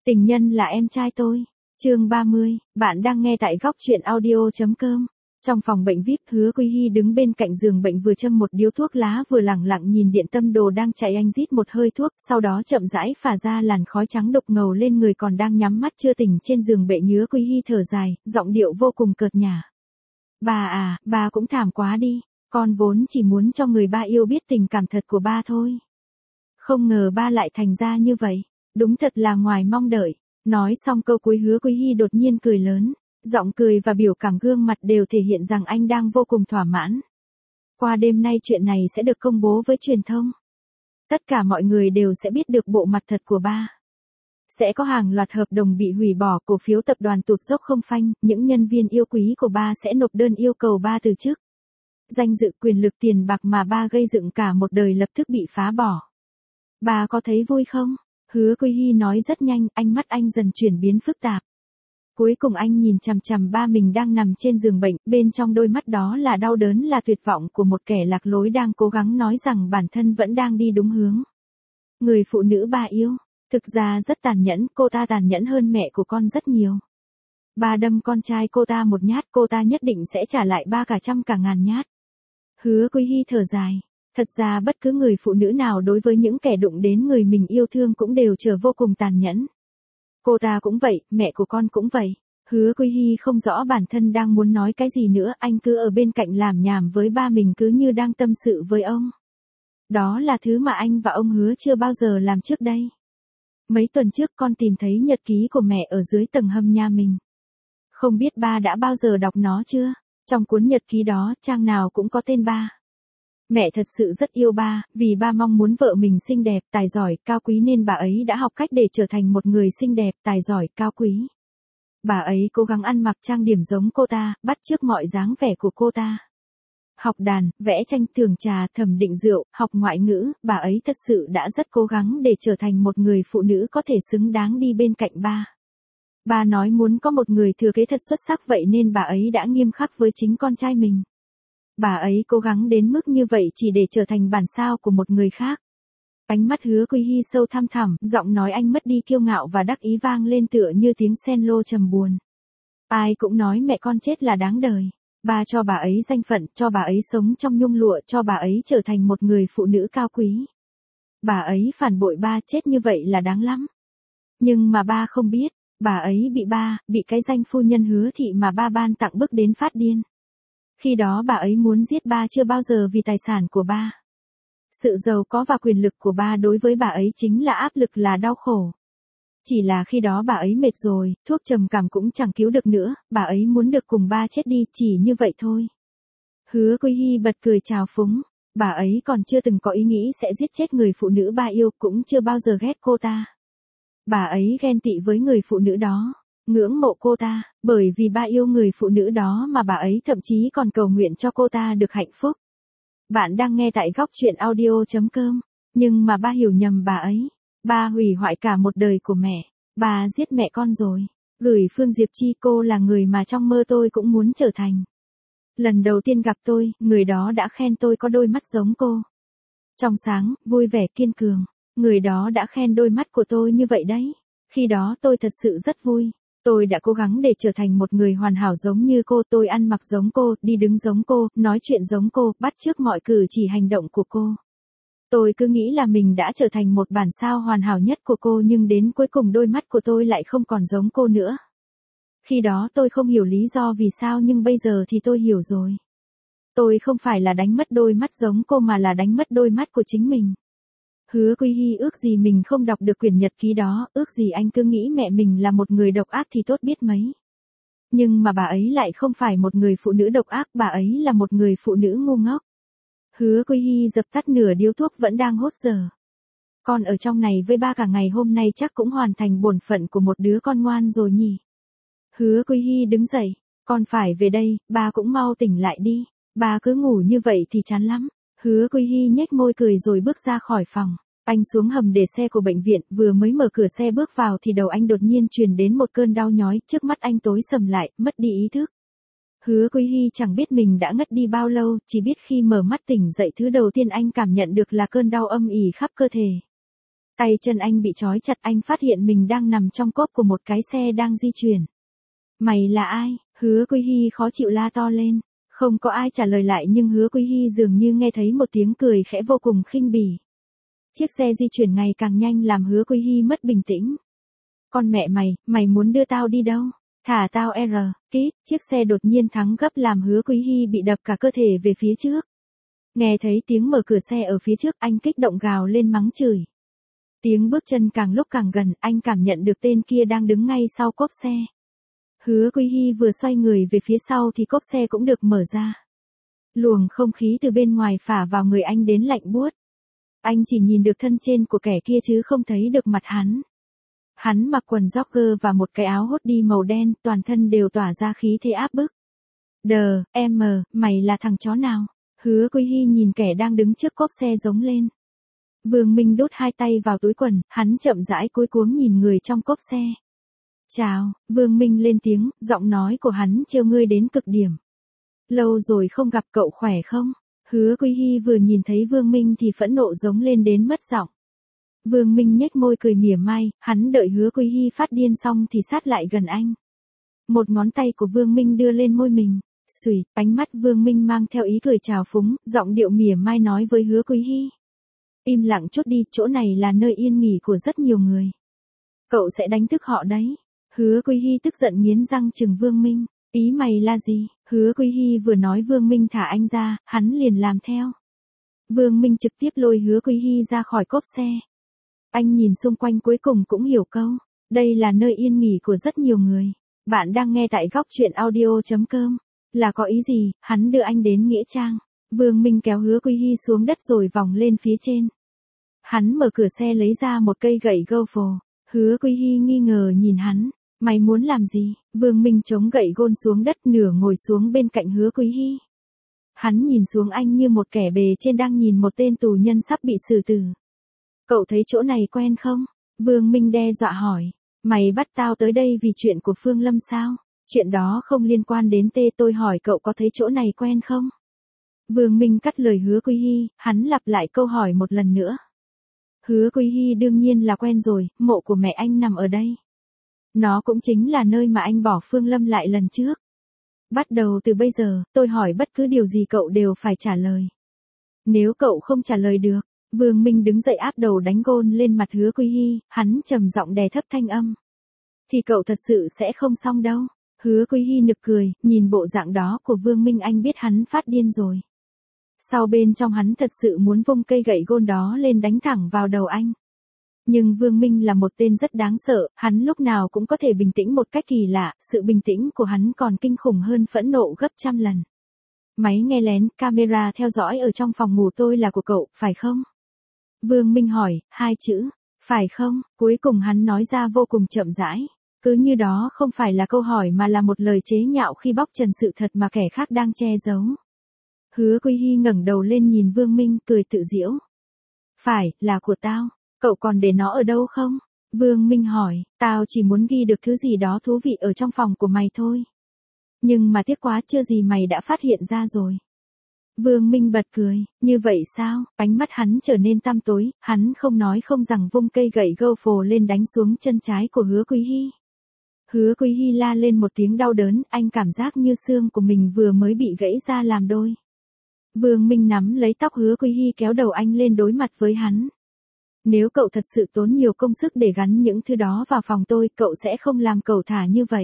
Tình nhân là em trai tôi. Chương 30, bạn đang nghe tại góc truyện audio.com. Trong phòng bệnh VIP, Hứa Quy Hy đứng bên cạnh giường bệnh vừa châm một điếu thuốc lá vừa lẳng lặng nhìn điện tâm đồ đang chạy, anh rít một hơi thuốc, sau đó chậm rãi phả ra làn khói trắng đục ngầu lên người còn đang nhắm mắt chưa tỉnh trên giường bệnh. Hứa Quy Hy thở dài, giọng điệu vô cùng cợt nhả. Bà à, bà cũng thảm quá đi, con vốn chỉ muốn cho người ba yêu biết tình cảm thật của ba thôi. Không ngờ ba lại thành ra như vậy, đúng thật là ngoài mong đợi. Nói xong câu cuối, Hứa Quy Hy đột nhiên cười lớn, giọng cười và biểu cảm gương mặt đều thể hiện rằng anh đang vô cùng thỏa mãn. Qua đêm nay chuyện này sẽ được công bố với truyền thông. Tất cả mọi người đều sẽ biết được bộ mặt thật của ba. Sẽ có hàng loạt hợp đồng bị hủy bỏ, cổ phiếu tập đoàn tụt dốc không phanh, những nhân viên yêu quý của ba sẽ nộp đơn yêu cầu ba từ chức. Danh dự, quyền lực, tiền bạc mà ba gây dựng cả một đời lập tức bị phá bỏ. Ba có thấy vui không? Hứa Quy Hy nói rất nhanh, ánh mắt anh dần chuyển biến phức tạp. Cuối cùng anh nhìn chằm chằm ba mình đang nằm trên giường bệnh, bên trong đôi mắt đó là đau đớn, là tuyệt vọng của một kẻ lạc lối đang cố gắng nói rằng bản thân vẫn đang đi đúng hướng. Người phụ nữ ba yêu, thực ra rất tàn nhẫn, cô ta tàn nhẫn hơn mẹ của con rất nhiều. Ba đâm con trai cô ta một nhát, cô ta nhất định sẽ trả lại ba cả trăm cả ngàn nhát. Hứa Quy Hy thở dài. Thật ra bất cứ người phụ nữ nào đối với những kẻ đụng đến người mình yêu thương cũng đều trở vô cùng tàn nhẫn. Cô ta cũng vậy, mẹ của con cũng vậy. Hứa Quy Hy không rõ bản thân đang muốn nói cái gì nữa, anh cứ ở bên cạnh làm nhảm với ba mình cứ như đang tâm sự với ông. Đó là thứ mà anh và ông Hứa chưa bao giờ làm trước đây. Mấy tuần trước con tìm thấy nhật ký của mẹ ở dưới tầng hầm nhà mình. Không biết ba đã bao giờ đọc nó chưa? Trong cuốn nhật ký đó, trang nào cũng có tên ba. Mẹ thật sự rất yêu ba, vì ba mong muốn vợ mình xinh đẹp, tài giỏi, cao quý nên bà ấy đã học cách để trở thành một người xinh đẹp, tài giỏi, cao quý. Bà ấy cố gắng ăn mặc trang điểm giống cô ta, bắt chước mọi dáng vẻ của cô ta. Học đàn, vẽ tranh, thưởng trà, thẩm định rượu, học ngoại ngữ, bà ấy thật sự đã rất cố gắng để trở thành một người phụ nữ có thể xứng đáng đi bên cạnh ba. Ba nói muốn có một người thừa kế thật xuất sắc, vậy nên bà ấy đã nghiêm khắc với chính con trai mình. Bà ấy cố gắng đến mức như vậy chỉ để trở thành bản sao của một người khác. Ánh mắt Hứa Quy Hy sâu thăm thẳm, giọng nói anh mất đi kiêu ngạo và đắc ý vang lên tựa như tiếng cello trầm buồn. Ai cũng nói mẹ con chết là đáng đời. Ba cho bà ấy danh phận, cho bà ấy sống trong nhung lụa, cho bà ấy trở thành một người phụ nữ cao quý. Bà ấy phản bội ba, chết như vậy là đáng lắm. Nhưng mà ba không biết, bà ấy bị cái danh phu nhân Hứa thị mà ba ban tặng bức đến phát điên. Khi đó bà ấy muốn giết ba chưa bao giờ vì tài sản của ba. Sự giàu có và quyền lực của ba đối với bà ấy chính là áp lực, là đau khổ. Chỉ là khi đó bà ấy mệt rồi, thuốc trầm cảm cũng chẳng cứu được nữa, bà ấy muốn được cùng ba chết đi, chỉ như vậy thôi. Hứa Quy Hy bật cười trào phúng, bà ấy còn chưa từng có ý nghĩ sẽ giết chết người phụ nữ ba yêu, cũng chưa bao giờ ghét cô ta. Bà ấy ghen tị với người phụ nữ đó. Ngưỡng mộ cô ta, bởi vì ba yêu người phụ nữ đó mà bà ấy thậm chí còn cầu nguyện cho cô ta được hạnh phúc. Bạn đang nghe tại góc truyện audio.com, nhưng mà ba hiểu nhầm bà ấy. Ba hủy hoại cả một đời của mẹ, ba giết mẹ con rồi. Gửi Phương Diệp Chi, cô là người mà trong mơ tôi cũng muốn trở thành. Lần đầu tiên gặp tôi, người đó đã khen tôi có đôi mắt giống cô. Trong sáng, vui vẻ, kiên cường. Người đó đã khen đôi mắt của tôi như vậy đấy. Khi đó tôi thật sự rất vui. Tôi đã cố gắng để trở thành một người hoàn hảo giống như cô, tôi ăn mặc giống cô, đi đứng giống cô, nói chuyện giống cô, bắt chước mọi cử chỉ hành động của cô. Tôi cứ nghĩ là mình đã trở thành một bản sao hoàn hảo nhất của cô, nhưng đến cuối cùng đôi mắt của tôi lại không còn giống cô nữa. Khi đó tôi không hiểu lý do vì sao, nhưng bây giờ thì tôi hiểu rồi. Tôi không phải là đánh mất đôi mắt giống cô mà là đánh mất đôi mắt của chính mình. Hứa Quy Hy ước gì mình không đọc được quyển nhật ký đó, ước gì anh cứ nghĩ mẹ mình là một người độc ác thì tốt biết mấy. Nhưng mà bà ấy lại không phải một người phụ nữ độc ác, bà ấy là một người phụ nữ ngu ngốc. Hứa Quy Hy dập tắt nửa điếu thuốc vẫn đang hốt giờ. Con ở trong này với ba cả ngày hôm nay chắc cũng hoàn thành bổn phận của một đứa con ngoan rồi nhỉ. Hứa Quy Hy đứng dậy, con phải về đây, ba cũng mau tỉnh lại đi, ba cứ ngủ như vậy thì chán lắm. Hứa Quy Hy nhếch môi cười rồi bước ra khỏi phòng. Anh xuống hầm để xe của bệnh viện, vừa mới mở cửa xe bước vào thì đầu anh đột nhiên truyền đến một cơn đau nhói, trước mắt anh tối sầm lại, mất đi ý thức. Hứa Quy Hy chẳng biết mình đã ngất đi bao lâu, chỉ biết khi mở mắt tỉnh dậy thứ đầu tiên anh cảm nhận được là cơn đau âm ỉ khắp cơ thể. Tay chân anh bị trói chặt, anh phát hiện mình đang nằm trong cốp của một cái xe đang di chuyển. Mày là ai? Hứa Quy Hy khó chịu la to lên. Không có ai trả lời lại nhưng Hứa Quy Hy dường như nghe thấy một tiếng cười khẽ vô cùng khinh bỉ. Chiếc xe di chuyển ngày càng nhanh làm Hứa Quy Hy mất bình tĩnh. Con mẹ mày muốn đưa tao đi đâu? Thả tao kít, chiếc xe đột nhiên thắng gấp làm Hứa Quy Hy bị đập cả cơ thể về phía trước. Nghe thấy tiếng mở cửa xe ở phía trước, anh kích động gào lên mắng chửi. Tiếng bước chân càng lúc càng gần, anh cảm nhận được tên kia đang đứng ngay sau cốp xe. Hứa Quy Hy vừa xoay người về phía sau thì cốp xe cũng được mở ra. Luồng không khí từ bên ngoài phả vào người anh đến lạnh buốt. Anh chỉ nhìn được thân trên của kẻ kia chứ không thấy được mặt hắn. Hắn mặc quần jogger và một cái áo hoodie màu đen, toàn thân đều tỏa ra khí thế áp bức. Mày là thằng chó nào? Hứa Quy Hy nhìn kẻ đang đứng trước cốp xe giống lên. Vương Minh đút hai tay vào túi quần, hắn chậm rãi cúi cuống nhìn người trong cốp xe. Chào, Vương Minh lên tiếng, giọng nói của hắn trêu ngươi đến cực điểm. Lâu rồi không gặp, cậu khỏe không? Hứa Quy Hy vừa nhìn thấy Vương Minh thì phẫn nộ giống lên đến mất giọng. Vương Minh nhếch môi cười mỉa mai, hắn đợi Hứa Quy Hy phát điên xong thì sát lại gần anh. Một ngón tay của Vương Minh đưa lên môi mình. Xùi, ánh mắt Vương Minh mang theo ý cười trào phúng, giọng điệu mỉa mai nói với Hứa Quy Hy. Im lặng chút đi, chỗ này là nơi yên nghỉ của rất nhiều người. Cậu sẽ đánh thức họ đấy. Hứa Quy Hy tức giận nghiến răng trừng Vương Minh. Ý mày là gì? Hứa Quy Hy vừa nói Vương Minh thả anh ra, hắn liền làm theo. Vương Minh trực tiếp lôi Hứa Quy Hy ra khỏi cốp xe. Anh nhìn xung quanh cuối cùng cũng hiểu câu. Đây là nơi yên nghỉ của rất nhiều người. Bạn đang nghe tại góc truyện audio.com. Là có ý gì? Hắn đưa anh đến nghĩa trang. Vương Minh kéo Hứa Quy Hy xuống đất rồi vòng lên phía trên. Hắn mở cửa xe lấy ra một cây gậy golf. Hứa Quy Hy nghi ngờ nhìn hắn. Mày muốn làm gì? Vương Minh chống gậy gôn xuống đất, nửa ngồi xuống bên cạnh Hứa Quy Hy. Hắn nhìn xuống anh như một kẻ bề trên đang nhìn một tên tù nhân sắp bị xử tử. Cậu thấy chỗ này quen không? Vương Minh đe dọa hỏi. Mày bắt tao tới đây vì chuyện của Phương Lâm sao? Chuyện đó không liên quan đến tôi hỏi cậu có thấy chỗ này quen không? Vương Minh cắt lời Hứa Quy Hy, hắn lặp lại câu hỏi một lần nữa. Hứa Quy Hy đương nhiên là quen rồi, mộ của mẹ anh nằm ở đây. Nó cũng chính là nơi mà anh bỏ Phương Lâm lại lần trước. Bắt đầu từ bây giờ, tôi hỏi bất cứ điều gì cậu đều phải trả lời. Nếu cậu không trả lời được, Vương Minh đứng dậy áp đầu đánh gôn lên mặt Hứa Quy Hy, hắn trầm giọng đè thấp thanh âm. Thì cậu thật sự sẽ không xong đâu. Hứa Quy Hy nực cười, nhìn bộ dạng đó của Vương Minh anh biết hắn phát điên rồi. Sau bên trong hắn thật sự muốn vung cây gậy gôn đó lên đánh thẳng vào đầu anh. Nhưng Vương Minh là một tên rất đáng sợ, hắn lúc nào cũng có thể bình tĩnh một cách kỳ lạ, sự bình tĩnh của hắn còn kinh khủng hơn phẫn nộ gấp trăm lần. Máy nghe lén, camera theo dõi ở trong phòng ngủ tôi là của cậu, phải không? Vương Minh hỏi, hai chữ, phải không? Cuối cùng hắn nói ra vô cùng chậm rãi. Cứ như đó không phải là câu hỏi mà là một lời chế nhạo khi bóc trần sự thật mà kẻ khác đang che giấu. Hứa Quy Hy ngẩng đầu lên nhìn Vương Minh cười tự giễu. Phải, là của tao. Cậu còn để nó ở đâu không? Vương Minh hỏi, tao chỉ muốn ghi được thứ gì đó thú vị ở trong phòng của mày thôi. Nhưng mà tiếc quá chưa gì mày đã phát hiện ra rồi. Vương Minh bật cười, như vậy sao? Ánh mắt hắn trở nên tăm tối, hắn không nói không rằng vung cây gậy golf lên đánh xuống chân trái của Hứa Quy Hy. Hứa Quy Hy la lên một tiếng đau đớn, anh cảm giác như xương của mình vừa mới bị gãy ra làm đôi. Vương Minh nắm lấy tóc Hứa Quy Hy kéo đầu anh lên đối mặt với hắn. Nếu cậu thật sự tốn nhiều công sức để gắn những thứ đó vào phòng tôi, cậu sẽ không làm cẩu thả như vậy.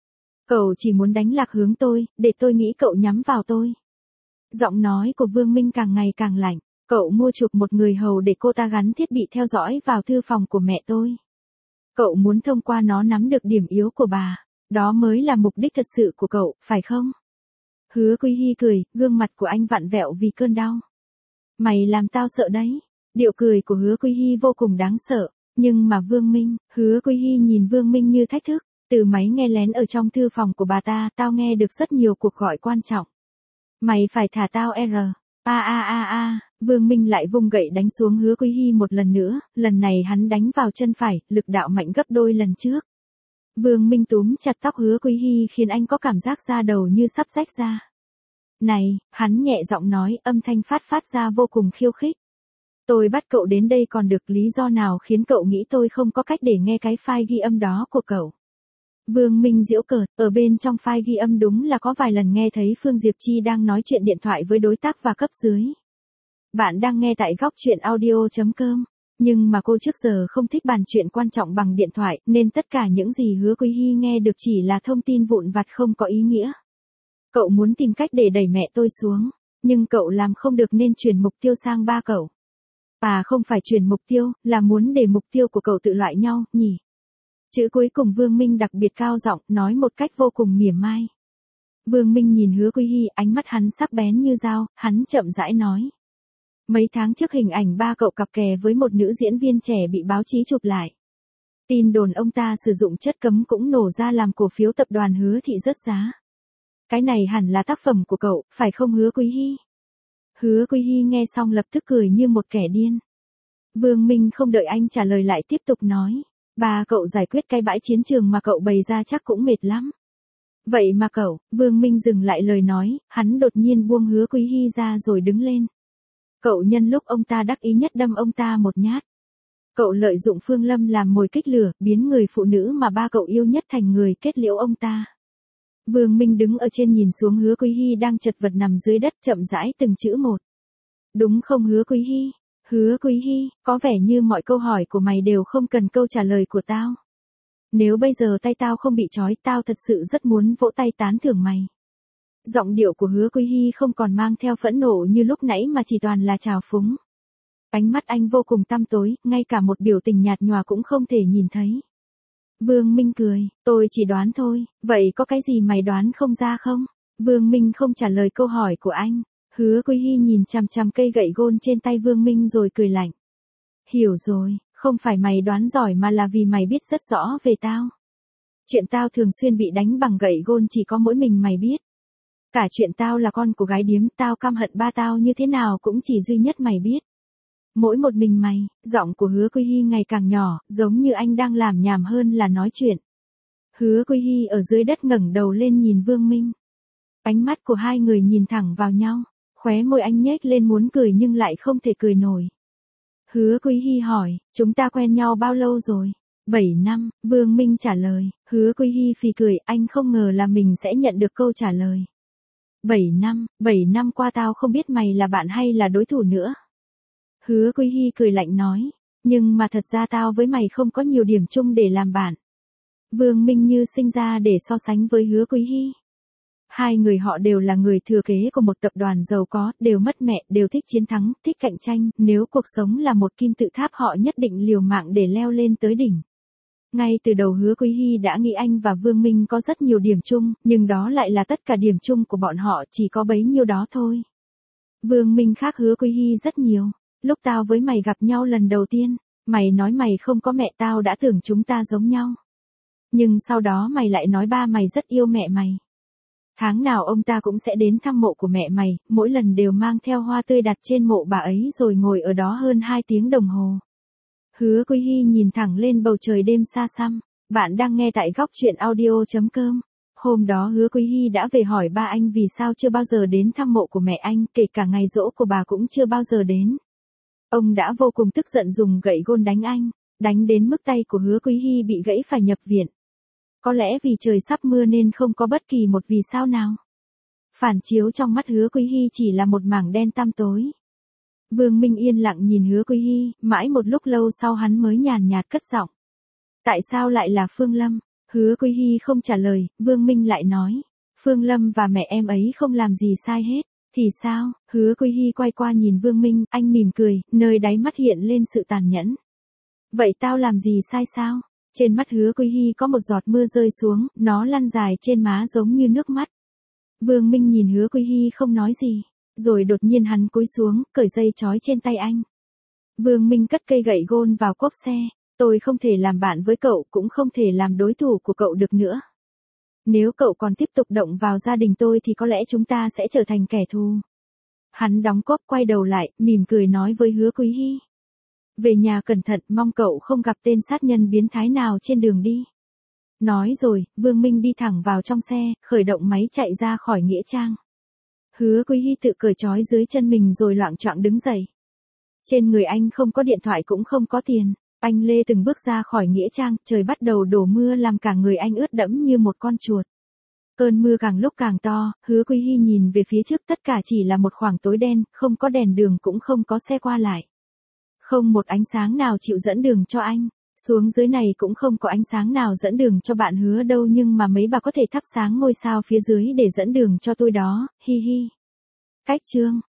Cậu chỉ muốn đánh lạc hướng tôi, để tôi nghĩ cậu nhắm vào tôi. Giọng nói của Vương Minh càng ngày càng lạnh. Cậu mua chuộc một người hầu để cô ta gắn thiết bị theo dõi vào thư phòng của mẹ tôi. Cậu muốn thông qua nó nắm được điểm yếu của bà. Đó mới là mục đích thật sự của cậu, phải không? Hứa Quy Hy cười, gương mặt của anh vặn vẹo vì cơn đau. Mày làm tao sợ đấy. Điệu cười của Hứa Quy Hy vô cùng đáng sợ. Nhưng mà Hứa Quy Hy nhìn Vương Minh như thách thức. Từ máy nghe lén ở trong thư phòng của bà ta, tao nghe được rất nhiều cuộc gọi quan trọng. Mày phải thả tao Vương Minh lại vung gậy đánh xuống Hứa Quy Hy một lần nữa, lần này hắn đánh vào chân phải, lực đạo mạnh gấp đôi lần trước. Vương Minh túm chặt tóc Hứa Quy Hy khiến anh có cảm giác da đầu như sắp rách ra. Này, hắn nhẹ giọng nói, âm thanh phát ra vô cùng khiêu khích. Tôi bắt cậu đến đây còn được, lý do nào khiến cậu nghĩ tôi không có cách để nghe cái file ghi âm đó của cậu? Vương Minh giễu cợt, ở bên trong file ghi âm đúng là có vài lần nghe thấy Phương Diệp Chi đang nói chuyện điện thoại với đối tác và cấp dưới. Bạn đang nghe tại góc chuyện audio.com. Nhưng mà cô trước giờ không thích bàn chuyện quan trọng bằng điện thoại, nên tất cả những gì Hứa Quý Hy nghe được chỉ là thông tin vụn vặt không có ý nghĩa. Cậu muốn tìm cách để đẩy mẹ tôi xuống, nhưng cậu làm không được nên chuyển mục tiêu sang ba cậu. À không phải chuyển mục tiêu, là muốn để mục tiêu của cậu tự loại nhau, nhỉ? Chữ cuối cùng Vương Minh đặc biệt cao giọng, nói một cách vô cùng mỉa mai. Vương Minh nhìn Hứa Quý Hy, ánh mắt hắn sắc bén như dao, hắn chậm rãi nói. Mấy tháng trước hình ảnh ba cậu cặp kè với một nữ diễn viên trẻ bị báo chí chụp lại. Tin đồn ông ta sử dụng chất cấm cũng nổ ra làm cổ phiếu tập đoàn Hứa Thị rớt giá. Cái này hẳn là tác phẩm của cậu, phải không Hứa Quý Hy? Hứa Quý Hy nghe xong lập tức cười như một kẻ điên. Vương Minh không đợi anh trả lời lại tiếp tục nói. Ba cậu giải quyết cái bãi chiến trường mà cậu bày ra chắc cũng mệt lắm. Vậy mà cậu, Vương Minh dừng lại lời nói, hắn đột nhiên buông Hứa Quý Hy ra rồi đứng lên. Cậu nhân lúc ông ta đắc ý nhất đâm ông ta một nhát. Cậu lợi dụng Phương Lâm làm mồi kích lửa, biến người phụ nữ mà ba cậu yêu nhất thành người kết liễu ông ta. Vương Minh đứng ở trên nhìn xuống Hứa Quý Hy đang chật vật nằm dưới đất chậm rãi từng chữ một. Đúng không Hứa Quý Hy? Hứa Quý Hy, có vẻ như mọi câu hỏi của mày đều không cần câu trả lời của tao. Nếu bây giờ tay tao không bị trói, tao thật sự rất muốn vỗ tay tán thưởng mày. Giọng điệu của Hứa Quý Hy không còn mang theo phẫn nộ như lúc nãy mà chỉ toàn là trào phúng. Ánh mắt anh vô cùng tăm tối, ngay cả một biểu tình nhạt nhòa cũng không thể nhìn thấy. Vương Minh cười, tôi chỉ đoán thôi, vậy có cái gì mày đoán không ra không? Vương Minh không trả lời câu hỏi của anh. Hứa Quý Hy nhìn chằm chằm cây gậy gôn trên tay Vương Minh rồi cười lạnh. Hiểu rồi, không phải mày đoán giỏi mà là vì mày biết rất rõ về tao. Chuyện tao thường xuyên bị đánh bằng gậy gôn chỉ có mỗi mình mày biết. Cả chuyện tao là con của gái điếm, tao căm hận ba tao như thế nào cũng chỉ duy nhất mày biết. Mỗi một mình mày, giọng của Hứa Quý Hy ngày càng nhỏ, giống như anh đang làm nhảm hơn là nói chuyện. Hứa Quý Hy ở dưới đất ngẩng đầu lên nhìn Vương Minh. Ánh mắt của hai người nhìn thẳng vào nhau, khóe môi anh nhếch lên muốn cười nhưng lại không thể cười nổi. Hứa Quý Hy hỏi, chúng ta quen nhau bao lâu rồi? 7 năm, Vương Minh trả lời. Hứa Quý Hy phì cười, anh không ngờ là mình sẽ nhận được câu trả lời. 7 năm qua tao không biết mày là bạn hay là đối thủ nữa. Hứa Quý Hy cười lạnh nói, nhưng mà thật ra tao với mày không có nhiều điểm chung để làm bạn. Vương Minh như sinh ra để so sánh với Hứa Quý Hy. Hai người họ đều là người thừa kế của một tập đoàn giàu có, đều mất mẹ, đều thích chiến thắng, thích cạnh tranh, nếu cuộc sống là một kim tự tháp họ nhất định liều mạng để leo lên tới đỉnh. Ngay từ đầu Hứa Quý Hy đã nghĩ anh và Vương Minh có rất nhiều điểm chung, nhưng đó lại là tất cả điểm chung của bọn họ chỉ có bấy nhiêu đó thôi. Vương Minh khác Hứa Quý Hy rất nhiều. Lúc tao với mày gặp nhau lần đầu tiên, mày nói mày không có mẹ, tao đã tưởng chúng ta giống nhau. Nhưng sau đó mày lại nói ba mày rất yêu mẹ mày. Tháng nào ông ta cũng sẽ đến thăm mộ của mẹ mày, mỗi lần đều mang theo hoa tươi đặt trên mộ bà ấy rồi ngồi ở đó hơn 2 tiếng đồng hồ. Hứa Quý Hy nhìn thẳng lên bầu trời đêm xa xăm. Bạn đang nghe tại góc chuyện audio.com. Hôm đó Hứa Quý Hy đã về hỏi ba anh vì sao chưa bao giờ đến thăm mộ của mẹ anh, kể cả ngày giỗ của bà cũng chưa bao giờ đến. Ông đã vô cùng tức giận dùng gậy gôn đánh anh, đánh đến mức tay của Hứa Quý Hy bị gãy phải nhập viện. Có lẽ vì trời sắp mưa nên không có bất kỳ một vì sao nào. Phản chiếu trong mắt Hứa Quý Hy chỉ là một mảng đen tăm tối. Vương Minh yên lặng nhìn Hứa Quý Hy, mãi một lúc lâu sau hắn mới nhàn nhạt cất giọng. Tại sao lại là Phương Lâm? Hứa Quý Hy không trả lời, Vương Minh lại nói. Phương Lâm và mẹ em ấy không làm gì sai hết. Thì sao? Hứa Quý Hy quay qua nhìn Vương Minh, anh mỉm cười, nơi đáy mắt hiện lên sự tàn nhẫn. Vậy tao làm gì sai sao? Trên mắt Hứa Quý Hy có một giọt mưa rơi xuống, nó lăn dài trên má giống như nước mắt. Vương Minh nhìn Hứa Quý Hy không nói gì, rồi đột nhiên hắn cúi xuống, cởi dây trói trên tay anh. Vương Minh cất cây gậy gôn vào cốp xe, tôi không thể làm bạn với cậu, cũng không thể làm đối thủ của cậu được nữa. Nếu cậu còn tiếp tục động vào gia đình tôi thì có lẽ chúng ta sẽ trở thành kẻ thù. Hắn đóng cốp quay đầu lại, mỉm cười nói với Hứa Quý Hy. Về nhà cẩn thận, mong cậu không gặp tên sát nhân biến thái nào trên đường đi. Nói rồi, Vương Minh đi thẳng vào trong xe, khởi động máy chạy ra khỏi nghĩa trang. Hứa Quý Hy tự cởi trói dưới chân mình rồi loạng choạng đứng dậy. Trên người anh không có điện thoại cũng không có tiền. Anh lê từng bước ra khỏi nghĩa trang, trời bắt đầu đổ mưa làm cả người anh ướt đẫm như một con chuột. Cơn mưa càng lúc càng to, Hứa Quy Hy nhìn về phía trước, tất cả chỉ là một khoảng tối đen, không có đèn đường cũng không có xe qua lại. Không một ánh sáng nào chịu dẫn đường cho anh. Xuống dưới này cũng không có ánh sáng nào dẫn đường cho bạn Hứa đâu, nhưng mà mấy bà có thể thắp sáng ngôi sao phía dưới để dẫn đường cho tôi đó, hi hi. Cách chương